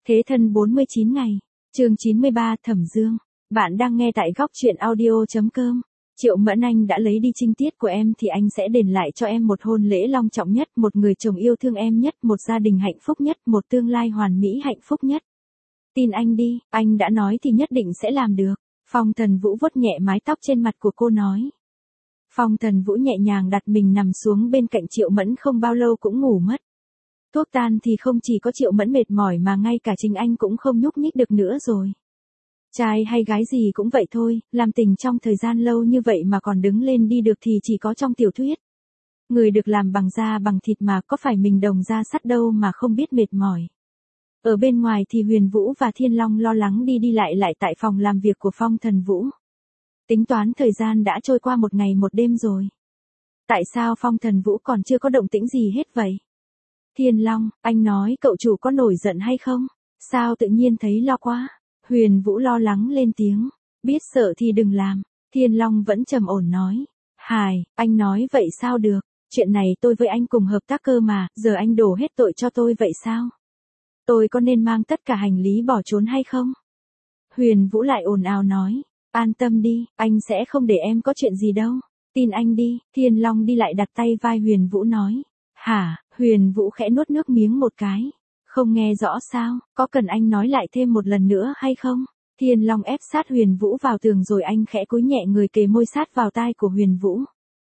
Thế thân 49 ngày. Chương 93 Thẩm Dương. Bạn đang nghe tại góc truyện audio.com. Triệu Mẫn, anh đã lấy đi trinh tiết của em thì anh sẽ đền lại cho em một hôn lễ long trọng nhất, một người chồng yêu thương em nhất, một gia đình hạnh phúc nhất, một tương lai hoàn mỹ hạnh phúc nhất. Tin anh đi, anh đã nói thì nhất định sẽ làm được. Phong Thần Vũ vuốt nhẹ mái tóc trên mặt của cô nói. Phong Thần Vũ nhẹ nhàng đặt mình nằm xuống bên cạnh Triệu Mẫn, không bao lâu cũng ngủ mất. Thuốc tan thì không chỉ có Triệu Mẫn mệt mỏi mà ngay cả chính anh cũng không nhúc nhích được nữa rồi. Trai hay gái gì cũng vậy thôi, làm tình trong thời gian lâu như vậy mà còn đứng lên đi được thì chỉ có trong tiểu thuyết. Người được làm bằng da bằng thịt mà, có phải mình đồng da sắt đâu mà không biết mệt mỏi. Ở bên ngoài thì Huyền Vũ và Thiên Long lo lắng đi đi lại tại phòng làm việc của Phong Thần Vũ. Tính toán thời gian đã trôi qua một ngày một đêm rồi. Tại sao Phong Thần Vũ còn chưa có động tĩnh gì hết vậy? Thiên Long, anh nói cậu chủ có nổi giận hay không? Sao tự nhiên thấy lo quá? Huyền Vũ lo lắng lên tiếng. Biết sợ thì đừng làm. Thiên Long vẫn trầm ổn nói. Hài, anh nói vậy sao được? Chuyện này tôi với anh cùng hợp tác cơ mà, giờ anh đổ hết tội cho tôi vậy sao? Tôi có nên mang tất cả hành lý bỏ trốn hay không? Huyền Vũ lại ồn ào nói. An tâm đi, anh sẽ không để em có chuyện gì đâu. Tin anh đi. Thiên Long đi lại đặt tay vai Huyền Vũ nói. Hả? Huyền Vũ khẽ nuốt nước miếng một cái. Không nghe rõ sao, có cần anh nói lại thêm một lần nữa hay không? Thiên Long ép sát Huyền Vũ vào tường rồi anh khẽ cúi nhẹ người kề môi sát vào tai của Huyền Vũ.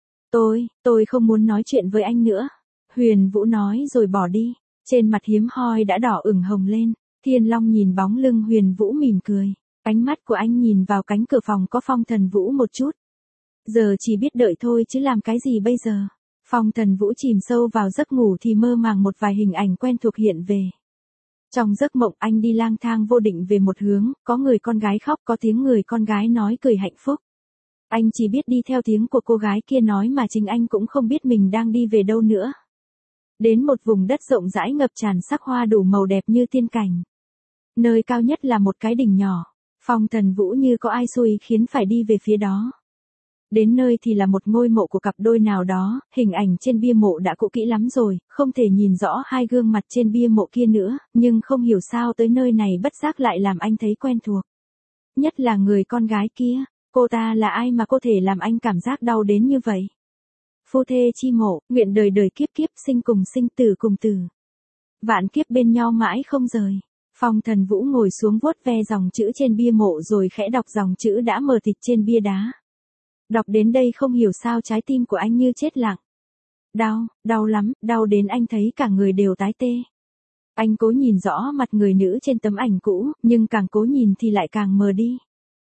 Tôi không muốn nói chuyện với anh nữa. Huyền Vũ nói rồi bỏ đi. Trên mặt hiếm hoi đã đỏ ửng hồng lên. Thiên Long nhìn bóng lưng Huyền Vũ mỉm cười. Ánh mắt của anh nhìn vào cánh cửa phòng có Phong Thần Vũ một chút. Giờ chỉ biết đợi thôi chứ làm cái gì bây giờ. Phong Thần Vũ chìm sâu vào giấc ngủ thì mơ màng một vài hình ảnh quen thuộc hiện về. Trong giấc mộng anh đi lang thang vô định về một hướng, có người con gái khóc, có tiếng người con gái nói cười hạnh phúc. Anh chỉ biết đi theo tiếng của cô gái kia nói mà chính anh cũng không biết mình đang đi về đâu nữa. Đến một vùng đất rộng rãi ngập tràn sắc hoa đủ màu đẹp như tiên cảnh. Nơi cao nhất là một cái đỉnh nhỏ. Phong Thần Vũ như có ai xui khiến phải đi về phía đó. Đến nơi thì là một ngôi mộ của cặp đôi nào đó, hình ảnh trên bia mộ đã cũ kỹ lắm rồi, không thể nhìn rõ hai gương mặt trên bia mộ kia nữa, nhưng không hiểu sao tới nơi này bất giác lại làm anh thấy quen thuộc. Nhất là người con gái kia, cô ta là ai mà có thể làm anh cảm giác đau đến như vậy? Phu thê chi mộ, nguyện đời đời kiếp kiếp sinh cùng sinh tử cùng tử. Vạn kiếp bên nhau mãi không rời. Phong Thần Vũ ngồi xuống vuốt ve dòng chữ trên bia mộ rồi khẽ đọc dòng chữ đã mờ tịt trên bia đá. Đọc đến đây không hiểu sao trái tim của anh như chết lặng. Đau lắm, đau đến anh thấy cả người đều tái tê. Anh cố nhìn rõ mặt người nữ trên tấm ảnh cũ, nhưng càng cố nhìn thì lại càng mờ đi.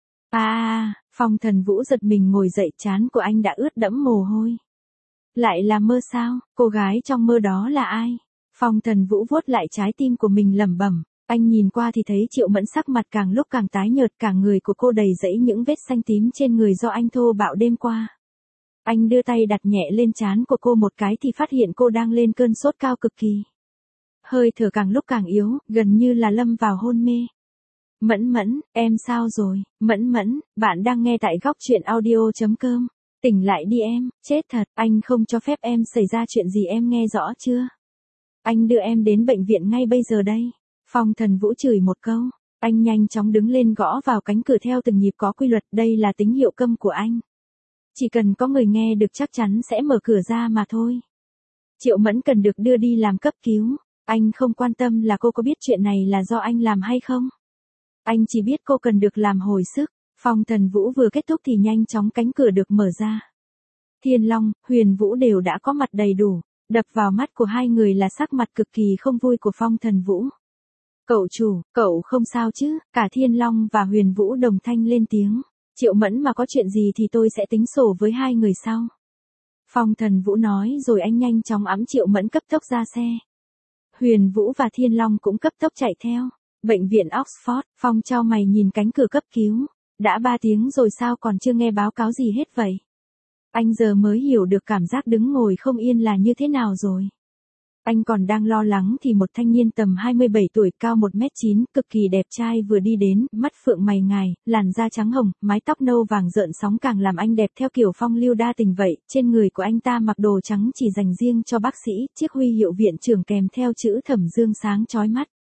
Phong Thần Vũ giật mình ngồi dậy, trán của anh đã ướt đẫm mồ hôi. Lại là mơ sao, cô gái trong mơ đó là ai? Phong Thần Vũ vuốt lại trái tim của mình lẩm bẩm. Anh nhìn qua thì thấy Triệu Mẫn sắc mặt càng lúc càng tái nhợt, cả người của cô đầy rẫy những vết xanh tím trên người do anh thô bạo đêm qua. Anh đưa tay đặt nhẹ lên trán của cô một cái thì phát hiện cô đang lên cơn sốt cao cực kỳ. Hơi thở càng lúc càng yếu, gần như là lâm vào hôn mê. Mẫn, em sao rồi? Mẫn, bạn đang nghe tại góc truyện audio.com. Tỉnh lại đi em, chết thật, anh không cho phép em xảy ra chuyện gì, em nghe rõ chưa? Anh đưa em đến bệnh viện ngay bây giờ đây. Phong Thần Vũ chửi một câu, anh nhanh chóng đứng lên gõ vào cánh cửa theo từng nhịp có quy luật, đây là tín hiệu câm của anh. Chỉ cần có người nghe được chắc chắn sẽ mở cửa ra mà thôi. Triệu Mẫn cần được đưa đi làm cấp cứu, anh không quan tâm là cô có biết chuyện này là do anh làm hay không. Anh chỉ biết cô cần được làm hồi sức. Phong Thần Vũ vừa kết thúc thì nhanh chóng cánh cửa được mở ra. Thiên Long, Huyền Vũ đều đã có mặt đầy đủ, đập vào mắt của hai người là sắc mặt cực kỳ không vui của Phong Thần Vũ. Cậu chủ, cậu không sao chứ? Cả Thiên Long và Huyền Vũ đồng thanh lên tiếng. Triệu Mẫn mà có chuyện gì thì tôi sẽ tính sổ với hai người sau. Phong Thần Vũ nói rồi anh nhanh chóng ẵm Triệu Mẫn cấp tốc ra xe. Huyền Vũ và Thiên Long cũng cấp tốc chạy theo. Bệnh viện Oxford, Phong chau mày nhìn cánh cửa cấp cứu. Đã 3 tiếng rồi sao còn chưa nghe báo cáo gì hết vậy? Anh giờ mới hiểu được cảm giác đứng ngồi không yên là như thế nào rồi. Anh còn đang lo lắng thì một thanh niên tầm 27 tuổi cao 1m9, cực kỳ đẹp trai vừa đi đến, mắt phượng mày ngài, làn da trắng hồng, mái tóc nâu vàng rợn sóng càng làm anh đẹp theo kiểu phong lưu đa tình vậy. Trên người của anh ta mặc đồ trắng chỉ dành riêng cho bác sĩ, chiếc huy hiệu viện trưởng kèm theo chữ Thẩm Dương sáng chói mắt.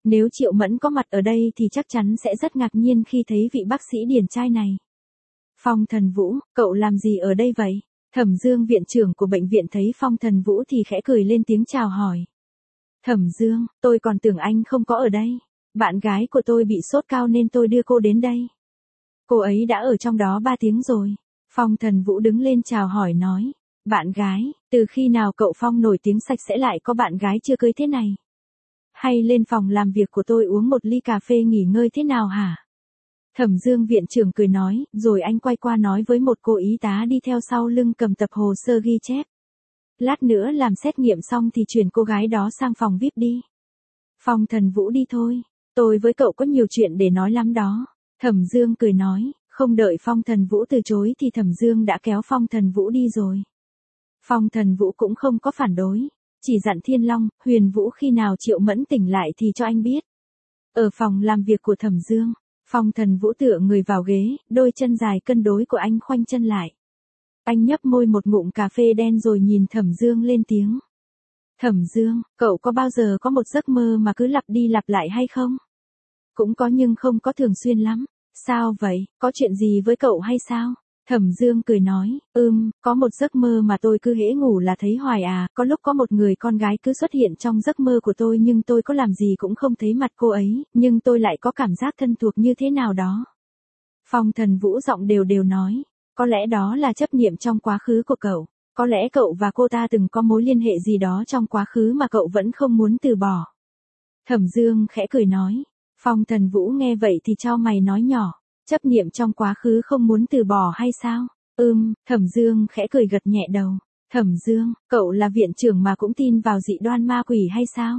Nếu Triệu Mẫn có mặt ở đây thì chắc chắn sẽ rất ngạc nhiên khi thấy vị bác sĩ điển trai này. Phong Thần Vũ, cậu làm gì ở đây vậy? Thẩm Dương viện trưởng của bệnh viện thấy Phong Thần Vũ thì khẽ cười lên tiếng chào hỏi. Thẩm Dương, tôi còn tưởng anh không có ở đây. Bạn gái của tôi bị sốt cao nên tôi đưa cô đến đây. Cô ấy đã ở trong đó 3 tiếng rồi. Phong Thần Vũ đứng lên chào hỏi nói. Bạn gái, từ khi nào cậu Phong nổi tiếng sạch sẽ lại có bạn gái chưa cưới thế này? Hay lên phòng làm việc của tôi uống một ly cà phê nghỉ ngơi thế nào hả? Thẩm Dương viện trưởng cười nói, rồi anh quay qua nói với một cô y tá đi theo sau lưng cầm tập hồ sơ ghi chép. Lát nữa làm xét nghiệm xong thì chuyển cô gái đó sang phòng VIP đi. Phong Thần Vũ đi thôi, tôi với cậu có nhiều chuyện để nói lắm đó. Thẩm Dương cười nói, không đợi Phong Thần Vũ từ chối thì Thẩm Dương đã kéo Phong Thần Vũ đi rồi. Phong Thần Vũ cũng không có phản đối, chỉ dặn Thiên Long, Huyền Vũ khi nào Triệu Mẫn tỉnh lại thì cho anh biết. Ở phòng làm việc của Thẩm Dương, Phong Thần Vũ tựa người vào ghế, đôi chân dài cân đối của anh khoanh chân lại. Anh nhấp môi một ngụm cà phê đen rồi nhìn Thẩm Dương lên tiếng. Thẩm Dương, cậu có bao giờ có một giấc mơ mà cứ lặp đi lặp lại hay không? Cũng có nhưng không có thường xuyên lắm. Sao vậy, có chuyện gì với cậu hay sao? Thẩm Dương cười nói, có một giấc mơ mà tôi cứ hễ ngủ là thấy hoài à, có lúc có một người con gái cứ xuất hiện trong giấc mơ của tôi nhưng tôi có làm gì cũng không thấy mặt cô ấy, nhưng tôi lại có cảm giác thân thuộc như thế nào đó. Phong Thần Vũ giọng đều đều nói, có lẽ đó là chấp niệm trong quá khứ của cậu, có lẽ cậu và cô ta từng có mối liên hệ gì đó trong quá khứ mà cậu vẫn không muốn từ bỏ. Thẩm Dương khẽ cười nói, Phong Thần Vũ nghe vậy thì chau mày nói nhỏ. Chấp niệm trong quá khứ không muốn từ bỏ hay sao? Thẩm Dương khẽ cười gật nhẹ đầu. Thẩm Dương, cậu là viện trưởng mà cũng tin vào dị đoan ma quỷ hay sao?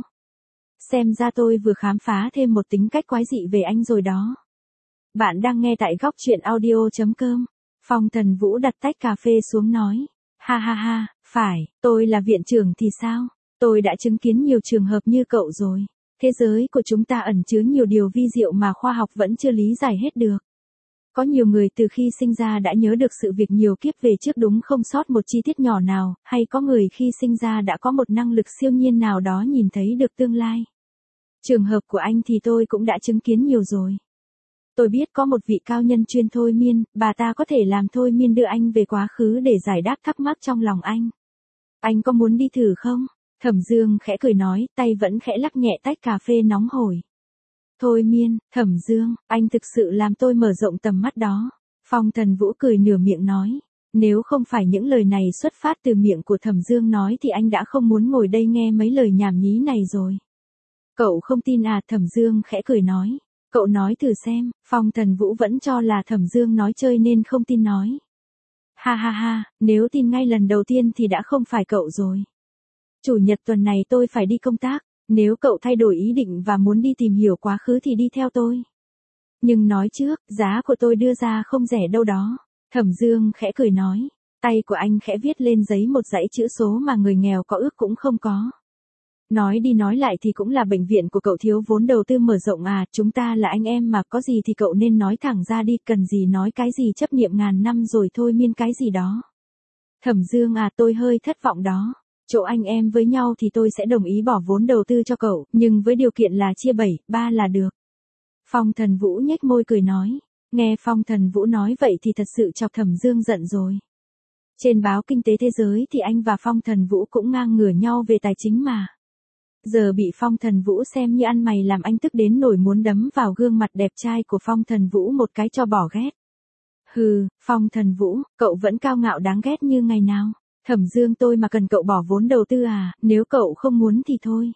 Xem ra tôi vừa khám phá thêm một tính cách quái dị về anh rồi đó. Bạn đang nghe tại góc truyện audio.com. Phong Thần Vũ đặt tách cà phê xuống nói. Ha ha ha, phải, tôi là viện trưởng thì sao? Tôi đã chứng kiến nhiều trường hợp như cậu rồi. Thế giới của chúng ta ẩn chứa nhiều điều vi diệu mà khoa học vẫn chưa lý giải hết được. Có nhiều người từ khi sinh ra đã nhớ được sự việc nhiều kiếp về trước đúng không sót một chi tiết nhỏ nào, hay có người khi sinh ra đã có một năng lực siêu nhiên nào đó nhìn thấy được tương lai. Trường hợp của anh thì tôi cũng đã chứng kiến nhiều rồi. Tôi biết có một vị cao nhân chuyên thôi miên, bà ta có thể làm thôi miên đưa anh về quá khứ để giải đáp thắc mắc trong lòng anh. Anh có muốn đi thử không? Thẩm Dương khẽ cười nói, tay vẫn khẽ lắc nhẹ tách cà phê nóng hổi. Thôi miên, Thẩm Dương, anh thực sự làm tôi mở rộng tầm mắt đó. Phong Thần Vũ cười nửa miệng nói. Nếu không phải những lời này xuất phát từ miệng của Thẩm Dương nói thì anh đã không muốn ngồi đây nghe mấy lời nhảm nhí này rồi. Cậu không tin à? Thẩm Dương khẽ cười nói. Cậu nói thử xem. Phong Thần Vũ vẫn cho là Thẩm Dương nói chơi nên không tin nói. Ha ha ha, nếu tin ngay lần đầu tiên thì đã không phải cậu rồi. Chủ nhật tuần này tôi phải đi công tác. Nếu cậu thay đổi ý định và muốn đi tìm hiểu quá khứ thì đi theo tôi. Nhưng nói trước, giá của tôi đưa ra không rẻ đâu đó. Thẩm Dương khẽ cười nói. Tay của anh khẽ viết lên giấy một dãy chữ số mà người nghèo có ước cũng không có. Nói đi nói lại thì cũng là bệnh viện của cậu thiếu vốn đầu tư mở rộng à, chúng ta là anh em mà, có gì thì cậu nên nói thẳng ra đi, cần gì nói cái gì chấp niệm ngàn năm rồi thôi miên cái gì đó. Thẩm Dương à, tôi hơi thất vọng đó. Chỗ anh em với nhau thì tôi sẽ đồng ý bỏ vốn đầu tư cho cậu, nhưng với điều kiện là chia 7-3 là được. Phong Thần Vũ nhếch môi cười nói. Nghe Phong Thần Vũ nói vậy thì thật sự chọc Thẩm Dương giận rồi. Trên báo Kinh tế Thế giới thì anh và Phong Thần Vũ cũng ngang ngửa nhau về tài chính mà. Giờ bị Phong Thần Vũ xem như ăn mày làm anh tức đến nổi muốn đấm vào gương mặt đẹp trai của Phong Thần Vũ một cái cho bỏ ghét. Hừ, Phong Thần Vũ, cậu vẫn cao ngạo đáng ghét như ngày nào. Thẩm Dương tôi mà cần cậu bỏ vốn đầu tư à, nếu cậu không muốn thì thôi.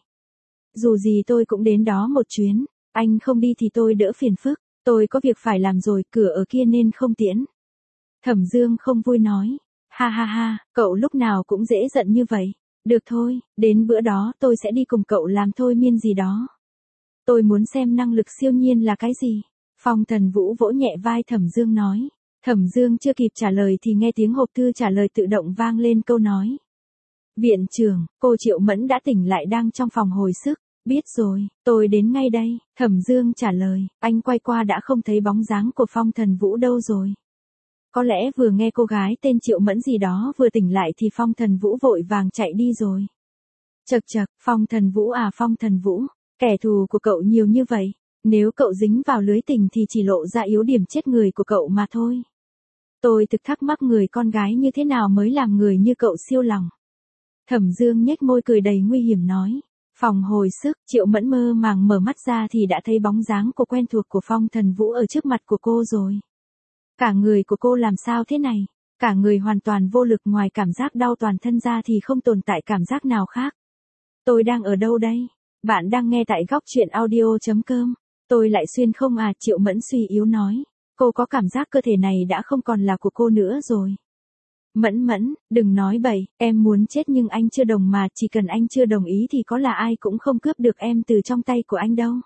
Dù gì tôi cũng đến đó một chuyến, anh không đi thì tôi đỡ phiền phức, tôi có việc phải làm rồi, cửa ở kia nên không tiễn. Thẩm Dương không vui nói, ha ha ha, cậu lúc nào cũng dễ giận như vậy. Được thôi, đến bữa đó tôi sẽ đi cùng cậu làm thôi miên gì đó. Tôi muốn xem năng lực siêu nhiên là cái gì. Phong Thần Vũ vỗ nhẹ vai Thẩm Dương nói. Thẩm Dương chưa kịp trả lời thì nghe tiếng hộp thư trả lời tự động vang lên câu nói. Viện trưởng, cô Triệu Mẫn đã tỉnh lại đang trong phòng hồi sức. Biết rồi, tôi đến ngay đây. Thẩm Dương trả lời, anh quay qua đã không thấy bóng dáng của Phong Thần Vũ đâu rồi. Có lẽ vừa nghe cô gái tên Triệu Mẫn gì đó vừa tỉnh lại thì Phong Thần Vũ vội vàng chạy đi rồi. Chậc chậc, Phong Thần Vũ à, Phong Thần Vũ, Kẻ thù của cậu nhiều như vậy, nếu cậu dính vào lưới tình thì chỉ lộ ra yếu điểm chết người của cậu mà thôi. Tôi thực thắc mắc người con gái như thế nào mới làm người như cậu siêu lòng. Thẩm Dương nhếch môi cười đầy nguy hiểm nói. Phòng hồi sức, Triệu Mẫn mơ màng mở mắt ra thì đã thấy bóng dáng cô quen thuộc của Phong Thần Vũ ở trước mặt của cô rồi. Cả người của cô làm sao thế này? Cả người hoàn toàn vô lực, ngoài cảm giác đau toàn thân ra thì không tồn tại cảm giác nào khác. Tôi đang ở đâu đây? Bạn đang nghe tại góc truyện audio.com. Tôi lại xuyên không à? Triệu Mẫn suy yếu nói. Cô có cảm giác cơ thể này đã không còn là của cô nữa rồi. Mẫn, đừng nói bậy, em muốn chết nhưng anh chưa đồng mà, chỉ cần anh chưa đồng ý thì có là ai cũng không cướp được em từ trong tay của anh đâu.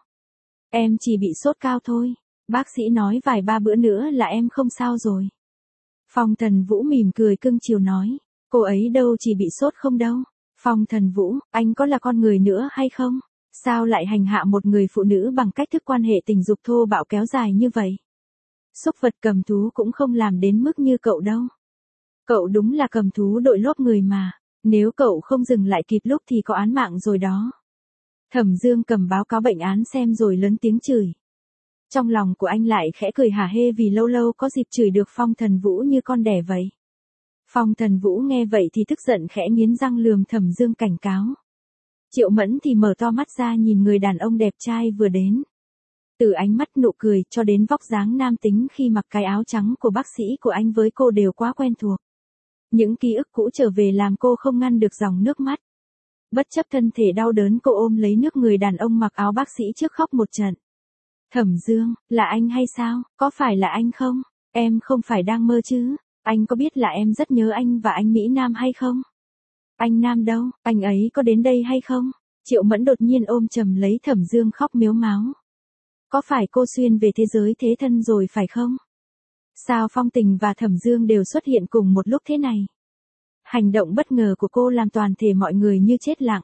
Em chỉ bị sốt cao thôi, bác sĩ nói vài ba bữa nữa là em không sao rồi. Phong Thần Vũ mỉm cười cưng chiều nói, cô ấy đâu chỉ bị sốt không đâu. Phong Thần Vũ, anh có là con người nữa hay không? Sao lại hành hạ một người phụ nữ bằng cách thức quan hệ tình dục thô bạo kéo dài như vậy? Súc vật cầm thú cũng không làm đến mức như cậu đâu. Cậu đúng là cầm thú đội lốt người mà, nếu cậu không dừng lại kịp lúc thì có án mạng rồi đó. Thẩm Dương cầm báo cáo bệnh án xem rồi lớn tiếng chửi. Trong lòng của anh lại khẽ cười hả hê vì lâu lâu có dịp chửi được Phong Thần Vũ như con đẻ vậy. Phong Thần Vũ nghe vậy thì tức giận khẽ nghiến răng lườm Thẩm Dương cảnh cáo. Triệu Mẫn thì mở to mắt ra nhìn người đàn ông đẹp trai vừa đến. Từ ánh mắt nụ cười cho đến vóc dáng nam tính khi mặc cái áo trắng của bác sĩ của anh với cô đều quá quen thuộc. Những ký ức cũ trở về làm cô không ngăn được dòng nước mắt. Bất chấp thân thể đau đớn cô ôm lấy nước người đàn ông mặc áo bác sĩ trước khóc một trận. Thẩm Dương, là anh hay sao? Có phải là anh không? Em không phải đang mơ chứ? Anh có biết là em rất nhớ anh và anh Mỹ Nam hay không? Anh Nam đâu? Anh ấy có đến đây hay không? Triệu Mẫn đột nhiên ôm chầm lấy Thẩm Dương khóc mếu máo. Có phải cô xuyên về thế giới thế thân rồi phải không? Sao Phong Tình và Thẩm Dương đều xuất hiện cùng một lúc thế này? Hành động bất ngờ của cô làm toàn thể mọi người như chết lặng.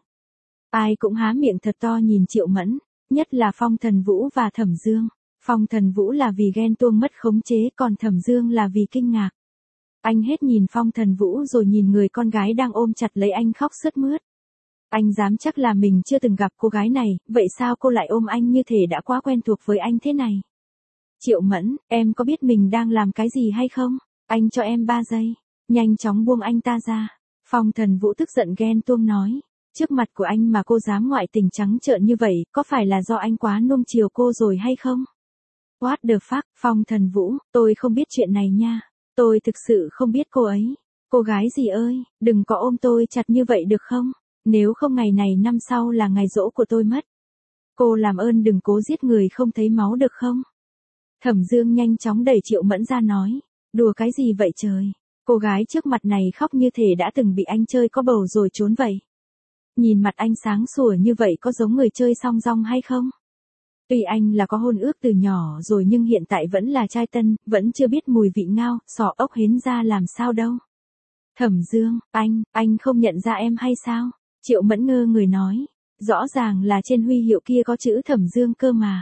Ai cũng há miệng thật to nhìn Triệu Mẫn, nhất là Phong Thần Vũ và Thẩm Dương. Phong Thần Vũ là vì ghen tuông mất khống chế, còn Thẩm Dương là vì kinh ngạc. Anh hết nhìn Phong Thần Vũ rồi nhìn người con gái đang ôm chặt lấy anh khóc sướt mướt. Anh dám chắc là mình chưa từng gặp cô gái này, vậy sao cô lại ôm anh như thể đã quá quen thuộc với anh thế này? Triệu Mẫn, em có biết mình đang làm cái gì hay không? Anh cho em 3 giây, nhanh chóng buông anh ta ra. Phong Thần Vũ tức giận ghen tuông nói, trước mặt của anh mà cô dám ngoại tình trắng trợn như vậy, có phải là do anh quá nuông chiều cô rồi hay không? What the fuck, Phong Thần Vũ, tôi không biết chuyện này nha. Tôi thực sự không biết cô ấy. Cô gái gì ơi, đừng có ôm tôi chặt như vậy được không? Nếu không ngày này năm sau là ngày giỗ của tôi mất. Cô làm ơn đừng cố giết người không thấy máu được không? Thẩm Dương nhanh chóng đẩy Triệu Mẫn ra nói, đùa cái gì vậy trời? Cô gái trước mặt này khóc như thể đã từng bị anh chơi có bầu rồi trốn vậy. Nhìn mặt anh sáng sủa như vậy có giống người chơi song dong hay không? Tuy anh là có hôn ước từ nhỏ rồi nhưng hiện tại vẫn là trai tân, vẫn chưa biết mùi vị ngao, sọ ốc hến ra làm sao đâu. Thẩm Dương, anh không nhận ra em hay sao? Triệu Mẫn ngơ người nói, rõ ràng là trên huy hiệu kia có chữ Thẩm Dương cơ mà.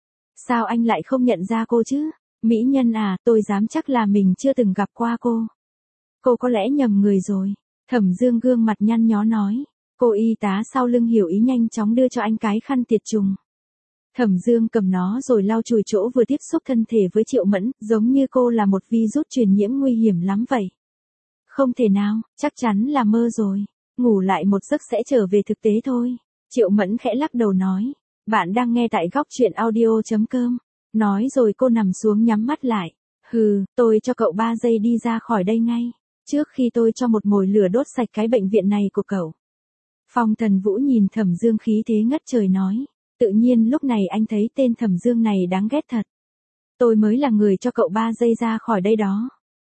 Sao anh lại không nhận ra cô chứ? Mỹ nhân à, tôi dám chắc là mình chưa từng gặp qua cô. Cô có lẽ nhầm người rồi. Thẩm Dương gương mặt nhăn nhó nói. Cô y tá sau lưng hiểu ý nhanh chóng đưa cho anh cái khăn tiệt trùng. Thẩm Dương cầm nó rồi lau chùi chỗ vừa tiếp xúc thân thể với Triệu Mẫn, giống như cô là một virus truyền nhiễm nguy hiểm lắm vậy. Không thể nào, chắc chắn là mơ rồi. Ngủ lại một giấc sẽ trở về thực tế thôi. Triệu Mẫn khẽ lắc đầu nói. Bạn đang nghe tại góc truyện audio.com. Nói rồi cô nằm xuống nhắm mắt lại. Hừ, tôi cho cậu 3 giây đi ra khỏi đây ngay. Trước khi tôi cho một mồi lửa đốt sạch cái bệnh viện này của cậu. Phong Thần Vũ nhìn Thẩm Dương khí thế ngất trời nói. Tự nhiên lúc này anh thấy tên Thẩm Dương này đáng ghét thật. Tôi mới là người cho cậu 3 giây ra khỏi đây đó.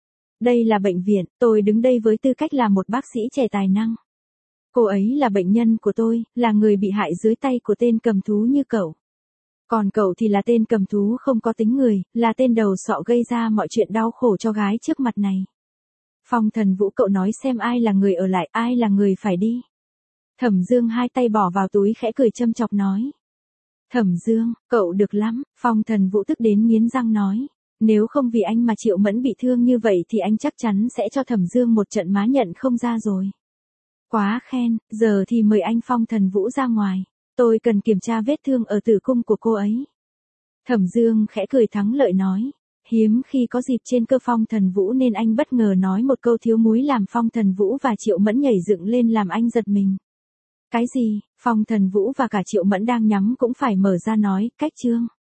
Đây là bệnh viện, tôi đứng đây với tư cách là một bác sĩ trẻ tài năng. Cô ấy là bệnh nhân của tôi, là người bị hại dưới tay của tên cầm thú như cậu. Còn cậu thì là tên cầm thú không có tính người, là tên đầu sọ gây ra mọi chuyện đau khổ cho gái trước mặt này. Phong Thần Vũ, cậu nói xem ai là người ở lại, ai là người phải đi. Thẩm Dương hai tay bỏ vào túi khẽ cười châm chọc nói. Thẩm Dương, cậu được lắm, Phong Thần Vũ tức đến nghiến răng nói. Nếu không vì anh mà Triệu Mẫn bị thương như vậy thì anh chắc chắn sẽ cho Thẩm Dương một trận má nhận không ra rồi. Quá khen, giờ thì mời anh Phong Thần Vũ ra ngoài. Tôi cần kiểm tra vết thương ở tử cung của cô ấy. Thẩm Dương khẽ cười thắng lợi nói. Hiếm khi có dịp trên cơ Phong Thần Vũ nên anh bất ngờ nói một câu thiếu múi làm Phong Thần Vũ và Triệu Mẫn nhảy dựng lên làm anh giật mình. Cái gì? Phong Thần Vũ và cả Triệu Mẫn đang nhắm cũng phải mở ra nói, cách Trương.